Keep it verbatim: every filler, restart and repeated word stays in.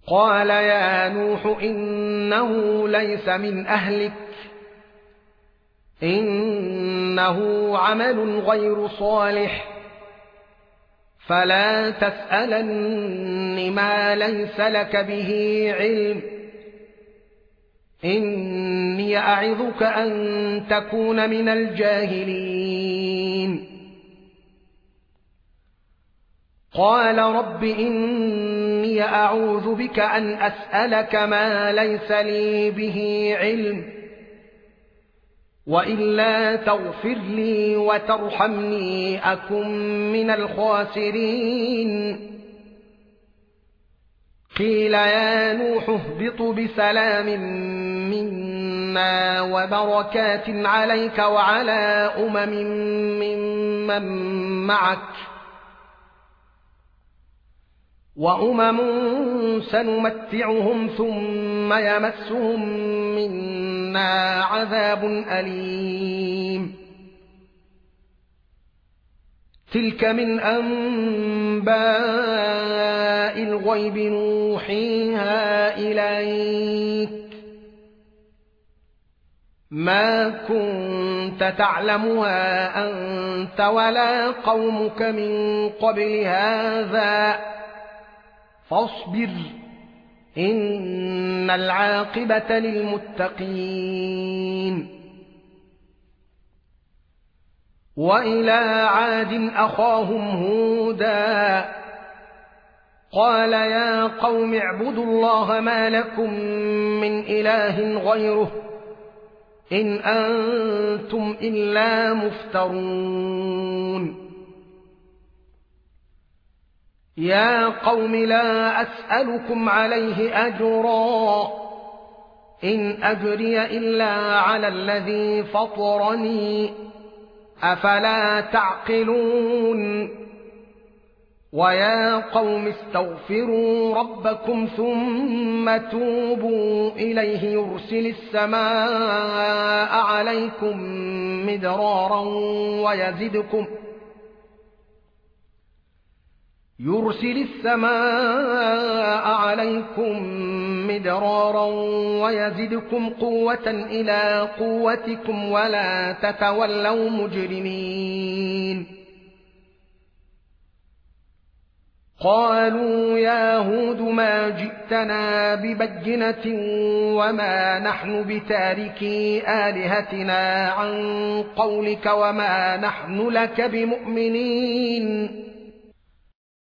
قال يا نوح إنه ليس من أهلك إنه عمل غير صالح فلا تسألن ما ليس لك به علم إني أعظك أن تكون من الجاهلين قال رب إني أعوذ بك أن أسألك ما ليس لي به علم وإلا تغفر لي وترحمني أكن من الخاسرين قيل يا نوح اهبط بسلام منا وبركات عليك وعلى أمم ممن معك وأمم سنمتعهم ثم يمسهم منا عذاب أليم تلك من أنباء الغيب نوحيها إليك ما كنت تعلمها أنت ولا قومك من قبل هذا فاصبر إن العاقبة للمتقين وإلى عاد أخاهم هودا قال يا قوم اعبدوا الله ما لكم من إله غيره إن أنتم إلا مفترون يا قوم لا أسألكم عليه أجرا إن أجري إلا على الذي فطرني أفلا تعقلون ويا قوم استغفروا ربكم ثم توبوا إليه يرسل السماء عليكم مدرارا ويزدكم يرسل السماء عليكم مدرارا ويزدكم قوة إلى قوتكم ولا تتولوا مجرمين قالوا يا هود ما جئتنا ببينة وما نحن بتاركي آلهتنا عن قولك وما نحن لك بمؤمنين